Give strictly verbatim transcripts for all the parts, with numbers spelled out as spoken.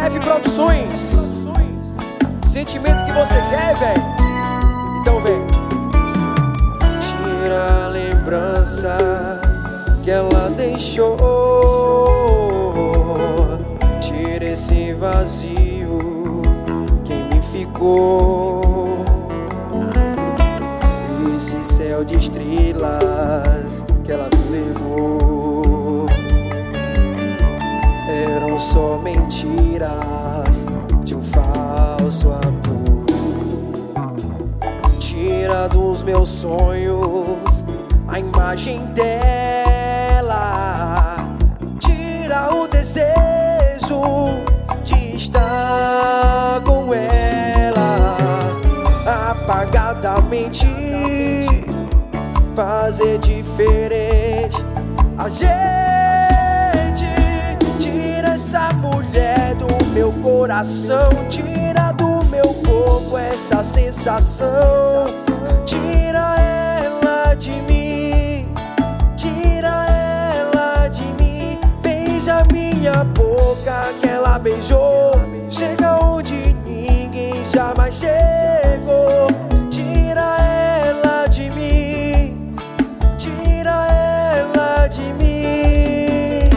F Produções. Sentimento que você quer, velho. Então vem. Tira a lembrança que ela deixou. Tira esse vazio que me ficou. Esse céu de estrelas que ela me levou eram só mentiras de um falso amor. Tira dos meus sonhos a imagem dela. Tira o desejo de estar com ela. Apagadamente fazer diferente a gente. Tira essa mulher do meu coração. Tira do meu corpo essa sensação. Tira ela de mim. Tira ela de mim. Beija minha boca que ela beijou. Chega onde ninguém jamais chegou. Tira ela de mim. Tira ela de mim.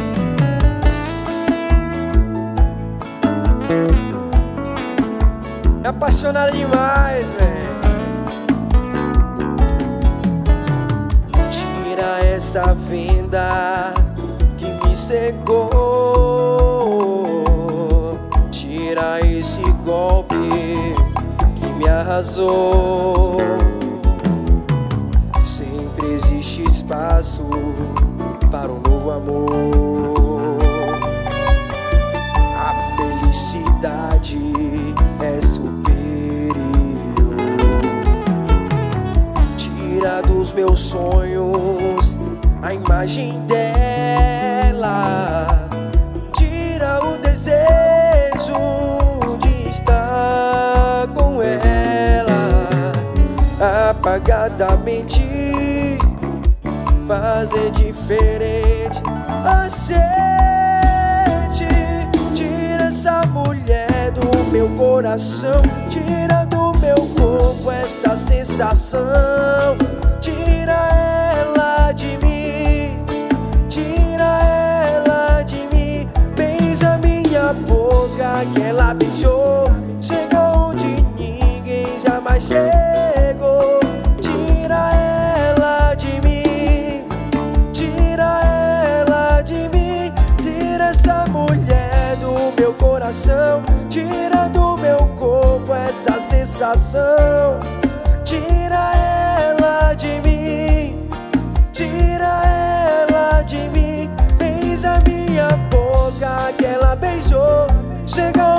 É apaixonada demais, velho. Tira essa venda que me cegou. Tira esse golpe que me arrasou. Sempre existe espaço para um novo amor. A felicidade é superior. Tira dos meus sonhos a imagem dela. Tira o desejo de estar com ela. Apagadamente fazer diferente a gente. Tira essa mulher do meu coração. Tira do meu corpo essa sensação. Tira ela de mim. Tira ela de mim. Beija minha boca que ela beijou. Chega onde ninguém jamais chegou. Tira ela de mim. Tira ela de mim. Tira essa mulher do meu coração. Tira do meu corpo essa sensação. Tira ela de mim. Tira ela de mim. Beija minha boca que ela beijou. Chega